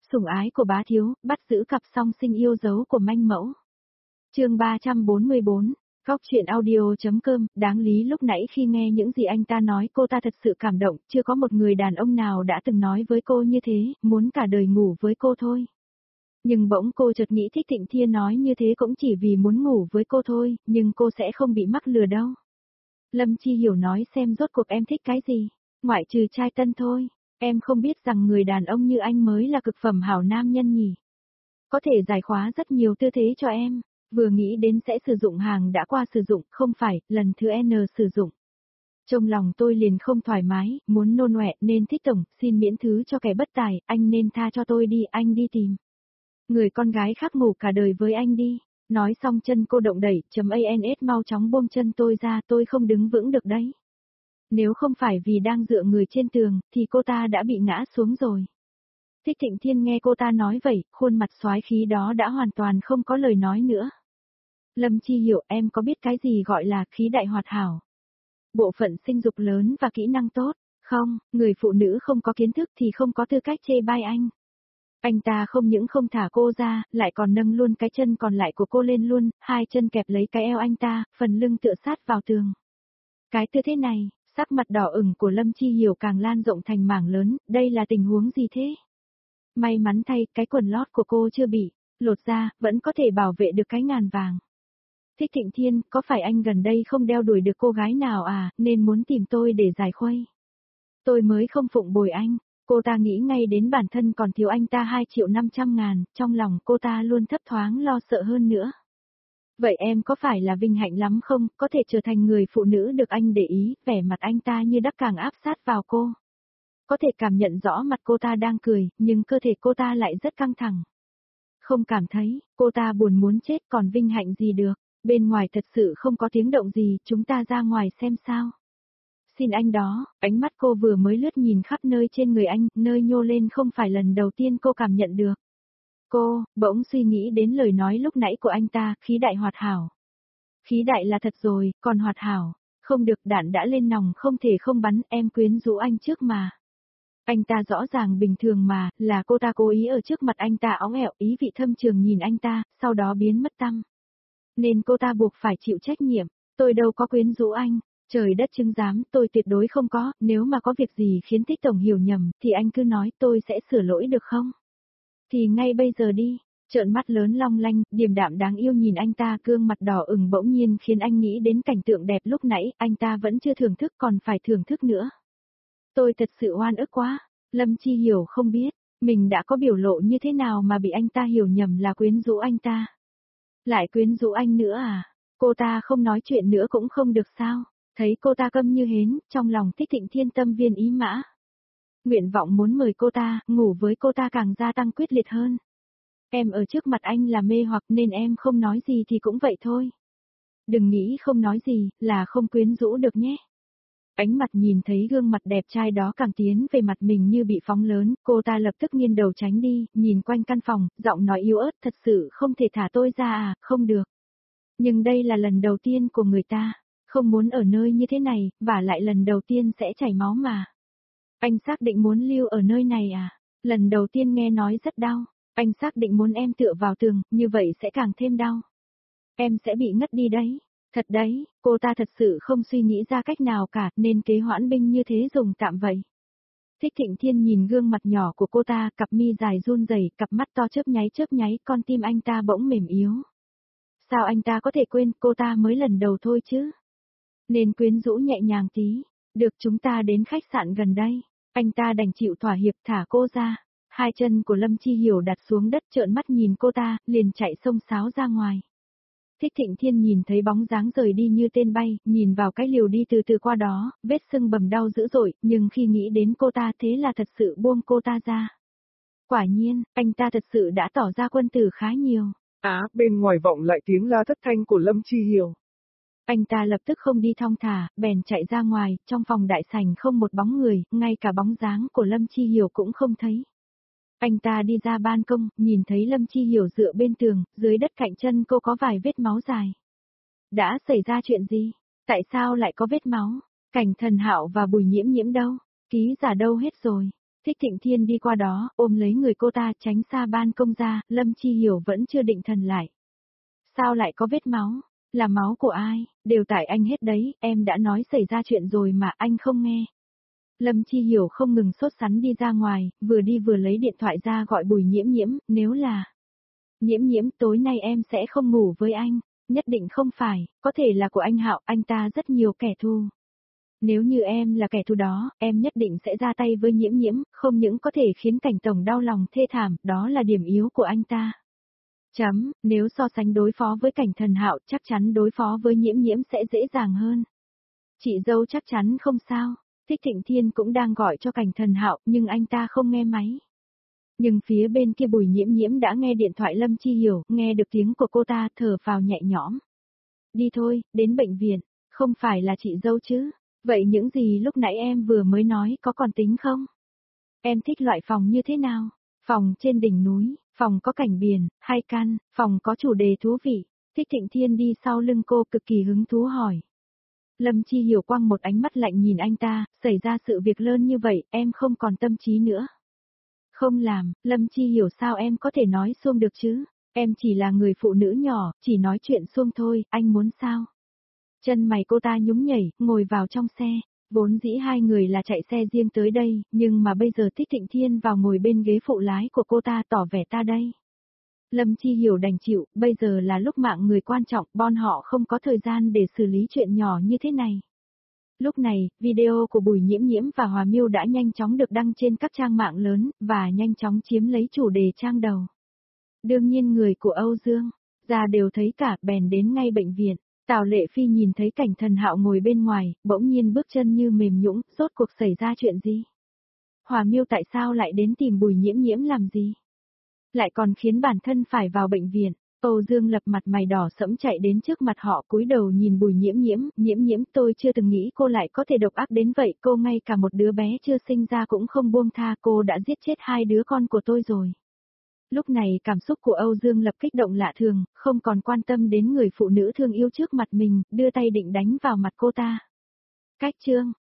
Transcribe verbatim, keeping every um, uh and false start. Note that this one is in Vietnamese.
Sủng ái của bá thiếu, bắt giữ cặp song sinh yêu dấu của manh mẫu. Chương ba trăm bốn mươi bốn, Góc truyện audio.com, đáng lý lúc nãy khi nghe những gì anh ta nói cô ta thật sự cảm động, chưa có một người đàn ông nào đã từng nói với cô như thế, muốn cả đời ngủ với cô thôi. Nhưng bỗng cô chợt nghĩ Thích Thịnh Thiên nói như thế cũng chỉ vì muốn ngủ với cô thôi, nhưng cô sẽ không bị mắc lừa đâu. Lâm Chi Hiểu nói xem rốt cuộc em thích cái gì, ngoại trừ trai tân thôi. Em không biết rằng người đàn ông như anh mới là cực phẩm hảo nam nhân nhỉ. Có thể giải khóa rất nhiều tư thế cho em, vừa nghĩ đến sẽ sử dụng hàng đã qua sử dụng, không phải, lần thứ N sử dụng. Trong lòng tôi liền không thoải mái, muốn nôn ọe nên Thích tổng, xin miễn thứ cho kẻ bất tài, anh nên tha cho tôi đi, anh đi tìm người con gái khác ngủ cả đời với anh đi. Nói xong chân cô động đẩy, chấm ans mau chóng buông chân tôi ra, tôi không đứng vững được đấy. Nếu không phải vì đang dựa người trên tường, thì cô ta đã bị ngã xuống rồi. Thích Thịnh Thiên nghe cô ta nói vậy, khuôn mặt soái khí đó đã hoàn toàn không có lời nói nữa. Lâm Chi Hiểu, em có biết cái gì gọi là khí đại hoạt hảo? Bộ phận sinh dục lớn và kỹ năng tốt, không, người phụ nữ không có kiến thức thì không có tư cách chê bai anh. Anh ta không những không thả cô ra, lại còn nâng luôn cái chân còn lại của cô lên luôn, hai chân kẹp lấy cái eo anh ta, phần lưng tựa sát vào tường. Cái tư thế này, sắc mặt đỏ ửng của Lâm Chi Hiểu càng lan rộng thành mảng lớn, đây là tình huống gì thế? May mắn thay, cái quần lót của cô chưa bị lột ra, vẫn có thể bảo vệ được cái ngàn vàng. Thích Thịnh Thiên, có phải anh gần đây không đeo đuổi được cô gái nào à, nên muốn tìm tôi để giải khuây? Tôi mới không phụng bồi anh. Cô ta nghĩ ngay đến bản thân còn thiếu anh ta hai triệu năm trăm ngàn, trong lòng cô ta luôn thấp thoáng lo sợ hơn nữa. Vậy em có phải là vinh hạnh lắm không, có thể trở thành người phụ nữ được anh để ý, vẻ mặt anh ta như đắc càng áp sát vào cô. Có thể cảm nhận rõ mặt cô ta đang cười, nhưng cơ thể cô ta lại rất căng thẳng. Không cảm thấy, cô ta buồn muốn chết còn vinh hạnh gì được, bên ngoài thật sự không có tiếng động gì, chúng ta ra ngoài xem sao. Xin anh đó, ánh mắt cô vừa mới lướt nhìn khắp nơi trên người anh, nơi nhô lên không phải lần đầu tiên cô cảm nhận được. Cô, bỗng suy nghĩ đến lời nói lúc nãy của anh ta, khí đại hoạt hảo. Khí đại là thật rồi, còn hoạt hảo, không được, đạn đã lên nòng không thể không bắn, em quyến rũ anh trước mà. Anh ta rõ ràng bình thường mà, là cô ta cố ý ở trước mặt anh ta óng ẹo, ý vị thâm trường nhìn anh ta, sau đó biến mất tăm. Nên cô ta buộc phải chịu trách nhiệm, tôi đâu có quyến rũ anh. Trời đất chứng giám, tôi tuyệt đối không có, nếu mà có việc gì khiến Thích tổng hiểu nhầm, thì anh cứ nói tôi sẽ sửa lỗi được không? Thì ngay bây giờ đi, trợn mắt lớn long lanh, điềm đạm đáng yêu nhìn anh ta, gương mặt đỏ ửng bỗng nhiên khiến anh nghĩ đến cảnh tượng đẹp lúc nãy, anh ta vẫn chưa thưởng thức còn phải thưởng thức nữa. Tôi thật sự oan ức quá, Lâm Chi Hiểu không biết, mình đã có biểu lộ như thế nào mà bị anh ta hiểu nhầm là quyến rũ anh ta. Lại quyến rũ anh nữa à? Cô ta không nói chuyện nữa cũng không được sao? Thấy cô ta câm như hến, trong lòng Thích Thịnh Thiên tâm viên ý mã. Nguyện vọng muốn mời cô ta, ngủ với cô ta càng gia tăng quyết liệt hơn. Em ở trước mặt anh là mê hoặc nên em không nói gì thì cũng vậy thôi. Đừng nghĩ không nói gì, là không quyến rũ được nhé. Ánh mặt nhìn thấy gương mặt đẹp trai đó càng tiến về mặt mình như bị phóng lớn, cô ta lập tức nghiêng đầu tránh đi, nhìn quanh căn phòng, giọng nói yếu ớt, thật sự không thể thả tôi ra à, không được. Nhưng đây là lần đầu tiên của người ta. Không muốn ở nơi như thế này, và lại lần đầu tiên sẽ chảy máu mà. Anh xác định muốn lưu ở nơi này à? Lần đầu tiên nghe nói rất đau. Anh xác định muốn em tựa vào tường, như vậy sẽ càng thêm đau. Em sẽ bị ngất đi đấy. Thật đấy, cô ta thật sự không suy nghĩ ra cách nào cả, nên kế hoãn binh như thế dùng tạm vậy. Thích Thịnh Thiên nhìn gương mặt nhỏ của cô ta, cặp mi dài run rẩy, cặp mắt to chớp nháy chớp nháy, con tim anh ta bỗng mềm yếu. Sao anh ta có thể quên, cô ta mới lần đầu thôi chứ? Nên quyến rũ nhẹ nhàng tí, được chúng ta đến khách sạn gần đây, anh ta đành chịu thỏa hiệp thả cô ra, hai chân của Lâm Chi Hiểu đặt xuống đất trợn mắt nhìn cô ta, liền chạy xông xáo ra ngoài. Thích Thịnh Thiên nhìn thấy bóng dáng rời đi như tên bay, nhìn vào cái liều đi từ từ qua đó, vết sưng bầm đau dữ dội, nhưng khi nghĩ đến cô ta thế là thật sự buông cô ta ra. Quả nhiên, anh ta thật sự đã tỏ ra quân tử khá nhiều. Á, à, bên ngoài vọng lại tiếng la thất thanh của Lâm Chi Hiểu. Anh ta lập tức không đi thong thả, bèn chạy ra ngoài, trong phòng đại sảnh không một bóng người, ngay cả bóng dáng của Lâm Chi Hiểu cũng không thấy. Anh ta đi ra ban công, nhìn thấy Lâm Chi Hiểu dựa bên tường, dưới đất cạnh chân cô có vài vết máu dài. Đã xảy ra chuyện gì? Tại sao lại có vết máu? Cảnh Thần Hạo và Bùi Nhiễm Nhiễm đâu? Ký giả đâu hết rồi? Thích Thịnh Thiên đi qua đó, ôm lấy người cô ta, tránh xa ban công ra, Lâm Chi Hiểu vẫn chưa định thần lại. Sao lại có vết máu? Là máu của ai? Đều tại anh hết đấy, em đã nói xảy ra chuyện rồi mà anh không nghe. Lâm Chi Hiểu không ngừng sốt sắng đi ra ngoài, vừa đi vừa lấy điện thoại ra gọi Bùi Nhiễm Nhiễm, nếu là... Nhiễm Nhiễm, tối nay em sẽ không ngủ với anh, nhất định không phải, có thể là của anh Hạo, anh ta rất nhiều kẻ thù. Nếu như em là kẻ thù đó, em nhất định sẽ ra tay với Nhiễm Nhiễm, không những có thể khiến Cảnh Tổng đau lòng thê thảm, đó là điểm yếu của anh ta. Chấm, nếu so sánh đối phó với Cảnh Thần Hạo, chắc chắn đối phó với Nhiễm Nhiễm sẽ dễ dàng hơn. Chị dâu chắc chắn không sao. Thích Thịnh Thiên cũng đang gọi cho Cảnh Thần Hạo, nhưng anh ta không nghe máy. Nhưng phía bên kia Bùi Nhiễm Nhiễm đã nghe điện thoại Lâm Chi Hiểu, nghe được tiếng của cô ta, thở phào nhẹ nhõm. Đi thôi, đến bệnh viện, không phải là chị dâu chứ? Vậy những gì lúc nãy em vừa mới nói có còn tính không? Em thích loại phòng như thế nào? Phòng trên đỉnh núi, phòng có cảnh biển, hay căn, phòng có chủ đề thú vị. Thích Thịnh Thiên đi sau lưng cô cực kỳ hứng thú hỏi. Lâm Chi Hiểu quăng một ánh mắt lạnh nhìn anh ta, xảy ra sự việc lớn như vậy, em không còn tâm trí nữa. Không làm, Lâm Chi Hiểu sao em có thể nói xuông được chứ? Em chỉ là người phụ nữ nhỏ, chỉ nói chuyện xuông thôi, anh muốn sao? Chân mày cô ta nhúng nhảy, ngồi vào trong xe. Vốn dĩ hai người là chạy xe riêng tới đây, nhưng mà bây giờ Thích Thịnh Thiên vào ngồi bên ghế phụ lái của cô ta tỏ vẻ ta đây. Lâm Chi Hiểu đành chịu, bây giờ là lúc mạng người quan trọng, bọn họ không có thời gian để xử lý chuyện nhỏ như thế này. Lúc này, video của Bùi Nhiễm Nhiễm và Hòa Miêu đã nhanh chóng được đăng trên các trang mạng lớn, và nhanh chóng chiếm lấy chủ đề trang đầu. Đương nhiên người của Âu Dương, ra đều thấy cả, bèn đến ngay bệnh viện. Tào Lệ Phi nhìn thấy Cảnh Thần Hạo ngồi bên ngoài, bỗng nhiên bước chân như mềm nhũn, rốt cuộc xảy ra chuyện gì? Hòa Miêu tại sao lại đến tìm Bùi Nhiễm Nhiễm làm gì? Lại còn khiến bản thân phải vào bệnh viện. Âu Dương Lập mặt mày đỏ sẫm chạy đến trước mặt họ, cúi đầu nhìn Bùi Nhiễm Nhiễm, Nhiễm Nhiễm, tôi chưa từng nghĩ cô lại có thể độc ác đến vậy, cô ngay cả một đứa bé chưa sinh ra cũng không buông tha, cô đã giết chết hai đứa con của tôi rồi. Lúc này cảm xúc của Âu Dương Lập kích động lạ thường, không còn quan tâm đến người phụ nữ thương yêu trước mặt mình, đưa tay định đánh vào mặt cô ta. Cách chương,